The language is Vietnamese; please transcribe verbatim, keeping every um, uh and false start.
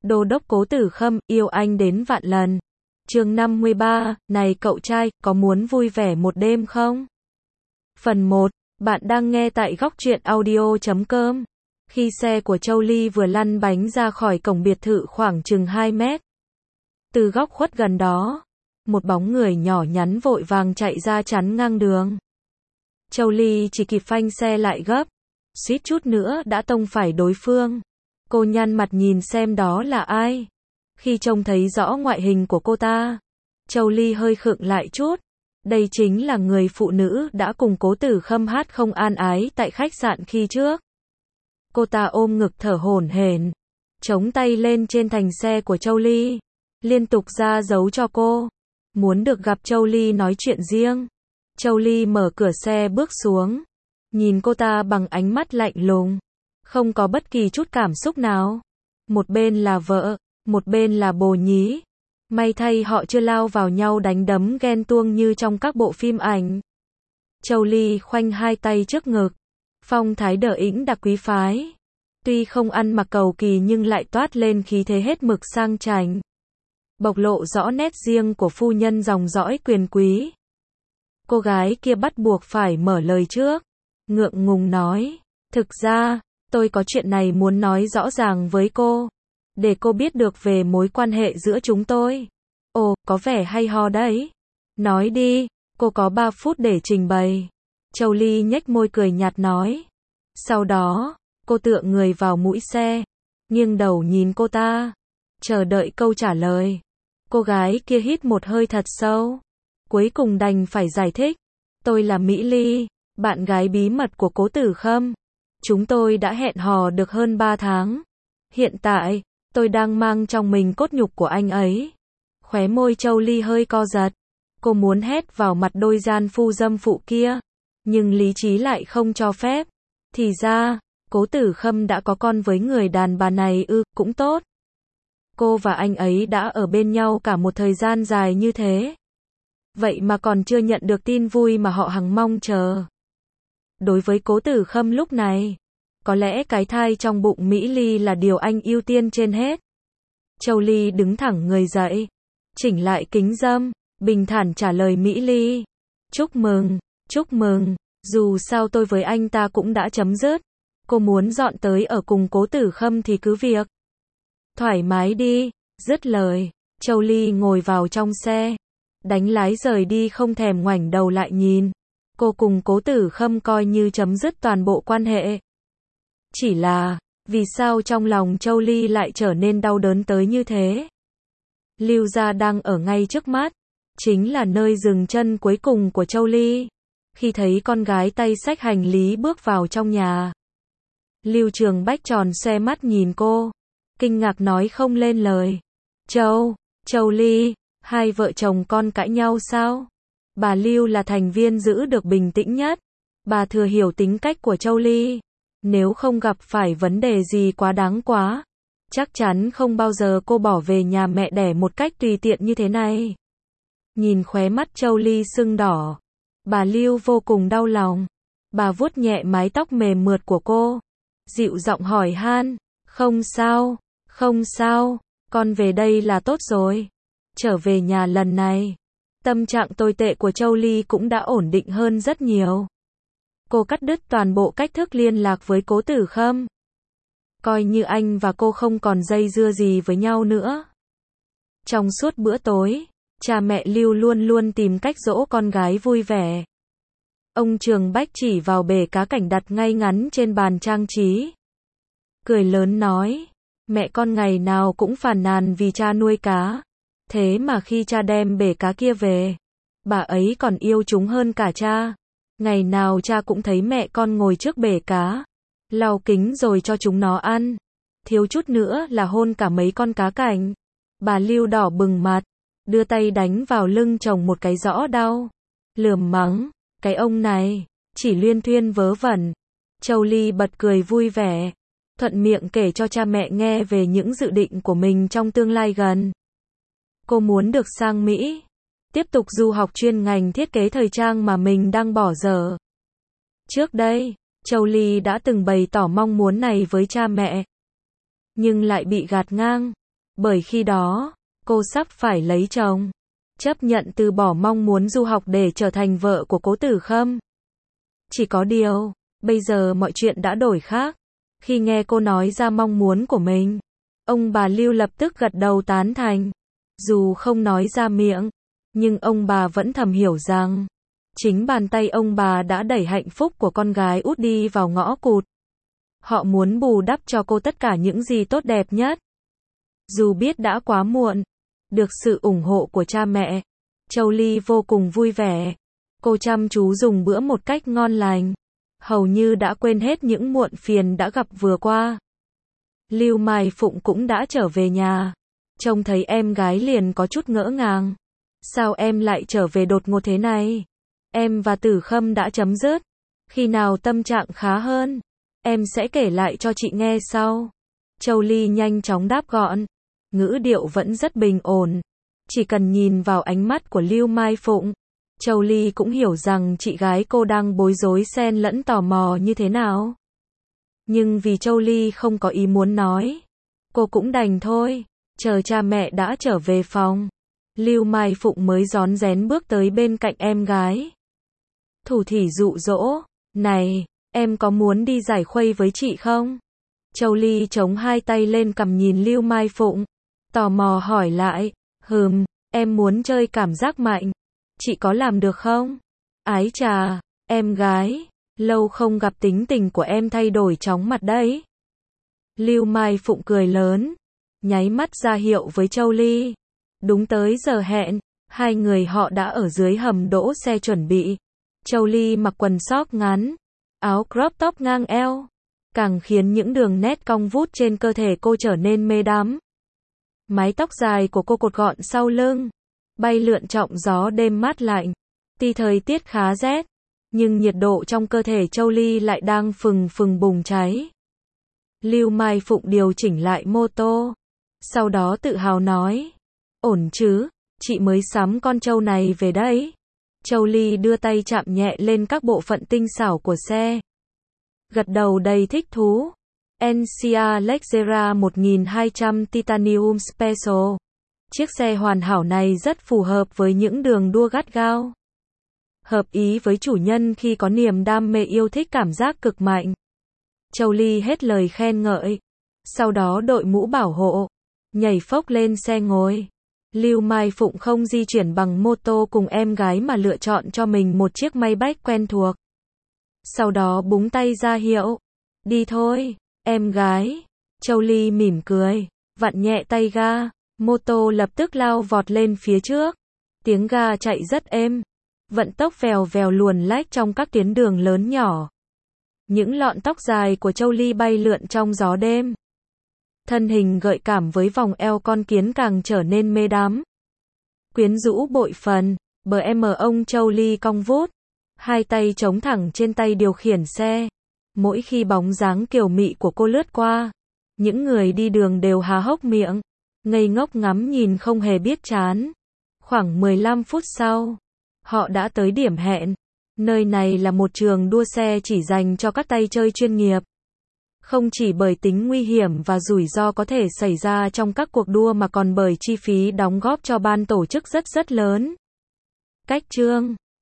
Đô đốc Cố Tử Khâm, yêu anh đến vạn lần. Chương năm mươi ba, này cậu trai, có muốn vui vẻ một đêm không? Phần một, bạn đang nghe tại góc truyện audio chấm com. Khi xe của Châu Ly vừa lăn bánh ra khỏi cổng biệt thự khoảng chừng hai mét. Từ góc khuất gần đó, một bóng người nhỏ nhắn vội vàng chạy ra chắn ngang đường. Châu Ly chỉ kịp phanh xe lại gấp, suýt chút nữa đã tông phải đối phương. Cô nhăn mặt nhìn xem đó là ai. Khi trông thấy rõ ngoại hình của cô ta, Châu Ly hơi khựng lại chút. Đây chính là người phụ nữ đã cùng Cố Tử Khâm hát không an ái tại khách sạn khi trước. Cô ta ôm ngực thở hổn hển, chống tay lên trên thành xe của Châu Ly, liên tục ra dấu cho cô, muốn được gặp Châu Ly nói chuyện riêng. Châu Ly mở cửa xe bước xuống, nhìn cô ta bằng ánh mắt lạnh lùng, không có bất kỳ chút cảm xúc nào. Một bên là vợ, một bên là bồ nhí. May thay họ chưa lao vào nhau đánh đấm ghen tuông như trong các bộ phim ảnh. Châu Ly khoanh hai tay trước ngực, phong thái đờ ĩnh đặc quý phái. Tuy không ăn mặc cầu kỳ nhưng lại toát lên khí thế hết mực sang chảnh, bộc lộ rõ nét riêng của phu nhân dòng dõi quyền quý. Cô gái kia bắt buộc phải mở lời trước, ngượng ngùng nói, thực ra, tôi có chuyện này muốn nói rõ ràng với cô, để cô biết được về mối quan hệ giữa chúng tôi. Ồ, có vẻ hay ho đấy. Nói đi, cô có ba phút để trình bày. Châu Ly nhếch môi cười nhạt nói. Sau đó, cô tựa người vào mũi xe, nghiêng đầu nhìn cô ta, chờ đợi câu trả lời. Cô gái kia hít một hơi thật sâu, cuối cùng đành phải giải thích. Tôi là Mỹ Ly, bạn gái bí mật của Cố Tử Khâm. Chúng tôi đã hẹn hò được hơn ba tháng. Hiện tại, tôi đang mang trong mình cốt nhục của anh ấy. Khóe môi Châu Ly hơi co giật. Cô muốn hét vào mặt đôi gian phu dâm phụ kia, nhưng lý trí lại không cho phép. Thì ra, Cố Tử Khâm đã có con với người đàn bà này ư, cũng tốt. Cô và anh ấy đã ở bên nhau cả một thời gian dài như thế. Vậy mà còn chưa nhận được tin vui mà họ hằng mong chờ. Đối với Cố Tử Khâm lúc này, có lẽ cái thai trong bụng Mỹ Ly là điều anh ưu tiên trên hết. Châu Ly đứng thẳng người dậy, chỉnh lại kính râm, bình thản trả lời Mỹ Ly. Chúc mừng, chúc mừng, dù sao tôi với anh ta cũng đã chấm dứt. Cô muốn dọn tới ở cùng Cố Tử Khâm thì cứ việc. Thoải mái đi, dứt lời, Châu Ly ngồi vào trong xe, đánh lái rời đi không thèm ngoảnh đầu lại nhìn. Cô cùng Cố Tử Khâm coi như chấm dứt toàn bộ quan hệ. Chỉ là, vì sao trong lòng Châu Ly lại trở nên đau đớn tới như thế? Lưu gia đang ở ngay trước mắt, chính là nơi dừng chân cuối cùng của Châu Ly. Khi thấy con gái tay xách hành lý bước vào trong nhà, Lưu Trường Bách tròn xoe mắt nhìn cô, kinh ngạc nói không lên lời. Châu, Châu Ly, hai vợ chồng con cãi nhau sao? Bà Lưu là thành viên giữ được bình tĩnh nhất. Bà thừa hiểu tính cách của Châu Ly. Nếu không gặp phải vấn đề gì quá đáng quá, chắc chắn không bao giờ cô bỏ về nhà mẹ đẻ một cách tùy tiện như thế này. Nhìn khóe mắt Châu Ly sưng đỏ, bà Lưu vô cùng đau lòng. Bà vuốt nhẹ mái tóc mềm mượt của cô, dịu giọng hỏi han, không sao, không sao, con về đây là tốt rồi. Trở về nhà lần này, tâm trạng tồi tệ của Châu Ly cũng đã ổn định hơn rất nhiều. Cô cắt đứt toàn bộ cách thức liên lạc với Cố Tử Khâm. Coi như anh và cô không còn dây dưa gì với nhau nữa. Trong suốt bữa tối, cha mẹ Lưu luôn luôn tìm cách dỗ con gái vui vẻ. Ông Trường Bách chỉ vào bể cá cảnh đặt ngay ngắn trên bàn trang trí, cười lớn nói, mẹ con ngày nào cũng phàn nàn vì cha nuôi cá. Thế mà khi cha đem bể cá kia về, bà ấy còn yêu chúng hơn cả cha. Ngày nào cha cũng thấy mẹ con ngồi trước bể cá, lau kính rồi cho chúng nó ăn. Thiếu chút nữa là hôn cả mấy con cá cảnh. Bà Lưu đỏ bừng mặt, đưa tay đánh vào lưng chồng một cái rõ đau. Lườm mắng, cái ông này, chỉ luyên thuyên vớ vẩn. Châu Ly bật cười vui vẻ, thuận miệng kể cho cha mẹ nghe về những dự định của mình trong tương lai gần. Cô muốn được sang Mỹ, tiếp tục du học chuyên ngành thiết kế thời trang mà mình đang bỏ dở. Trước đây, Châu Ly đã từng bày tỏ mong muốn này với cha mẹ, nhưng lại bị gạt ngang. Bởi khi đó, cô sắp phải lấy chồng. Chấp nhận từ bỏ mong muốn du học để trở thành vợ của Cố Tử Khâm. Chỉ có điều, bây giờ mọi chuyện đã đổi khác. Khi nghe cô nói ra mong muốn của mình, ông bà Lưu lập tức gật đầu tán thành. Dù không nói ra miệng, nhưng ông bà vẫn thầm hiểu rằng, chính bàn tay ông bà đã đẩy hạnh phúc của con gái út đi vào ngõ cụt. Họ muốn bù đắp cho cô tất cả những gì tốt đẹp nhất. Dù biết đã quá muộn, được sự ủng hộ của cha mẹ, Châu Ly vô cùng vui vẻ. Cô chăm chú dùng bữa một cách ngon lành, hầu như đã quên hết những muộn phiền đã gặp vừa qua. Lưu Mai Phụng cũng đã trở về nhà. Trông thấy em gái liền có chút ngỡ ngàng. Sao em lại trở về đột ngột thế này? Em và Tử Khâm đã chấm dứt. Khi nào tâm trạng khá hơn, em sẽ kể lại cho chị nghe sau. Châu Ly nhanh chóng đáp gọn. Ngữ điệu vẫn rất bình ổn. Chỉ cần nhìn vào ánh mắt của Lưu Mai Phụng, Châu Ly cũng hiểu rằng chị gái cô đang bối rối xen lẫn tò mò như thế nào. Nhưng vì Châu Ly không có ý muốn nói, cô cũng đành thôi. Chờ cha mẹ đã trở về phòng, Lưu Mai Phụng mới rón rén bước tới bên cạnh em gái. Thủ thỉ dụ dỗ, này, em có muốn đi giải khuây với chị không? Châu Ly chống hai tay lên cằm nhìn Lưu Mai Phụng, tò mò hỏi lại, hừm, em muốn chơi cảm giác mạnh. Chị có làm được không? Ái chà, em gái, lâu không gặp tính tình của em thay đổi chóng mặt đấy. Lưu Mai Phụng cười lớn, nháy mắt ra hiệu với Châu Ly. Đúng tới giờ hẹn, hai người họ đã ở dưới hầm đỗ xe chuẩn bị. Châu Ly mặc quần sóc ngắn, áo crop top ngang eo, càng khiến những đường nét cong vút trên cơ thể cô trở nên mê đắm. Mái tóc dài của cô cột gọn sau lưng, bay lượn trong gió đêm mát lạnh. Tuy thời tiết khá rét, nhưng nhiệt độ trong cơ thể Châu Ly lại đang phừng phừng bùng cháy. Lưu Mai Phụng điều chỉnh lại mô tô, sau đó tự hào nói, ổn chứ, chị mới sắm con trâu này về đấy. Châu Ly đưa tay chạm nhẹ lên các bộ phận tinh xảo của xe, gật đầu đầy thích thú. en xê a Lexera một nghìn hai trăm Titanium Special. Chiếc xe hoàn hảo này rất phù hợp với những đường đua gắt gao. Hợp ý với chủ nhân khi có niềm đam mê yêu thích cảm giác cực mạnh. Châu Ly hết lời khen ngợi. Sau đó đội mũ bảo hộ, nhảy phốc lên xe ngồi. Lưu Mai Phụng không di chuyển bằng mô tô cùng em gái mà lựa chọn cho mình một chiếc Maybach quen thuộc. Sau đó búng tay ra hiệu. Đi thôi, em gái. Châu Ly mỉm cười, vặn nhẹ tay ga. Mô tô lập tức lao vọt lên phía trước. Tiếng ga chạy rất êm. Vận tốc vèo vèo luồn lách trong các tuyến đường lớn nhỏ. Những lọn tóc dài của Châu Ly bay lượn trong gió đêm. Thân hình gợi cảm với vòng eo con kiến càng trở nên mê đắm. Quyến rũ bội phần, bờ em ông Châu Ly cong vút. Hai tay chống thẳng trên tay điều khiển xe. Mỗi khi bóng dáng kiều mị của cô lướt qua, những người đi đường đều há hốc miệng, ngây ngốc ngắm nhìn không hề biết chán. Khoảng mười lăm phút sau, họ đã tới điểm hẹn. Nơi này là một trường đua xe chỉ dành cho các tay chơi chuyên nghiệp. Không chỉ bởi tính nguy hiểm và rủi ro có thể xảy ra trong các cuộc đua mà còn bởi chi phí đóng góp cho ban tổ chức rất rất lớn. Cách chương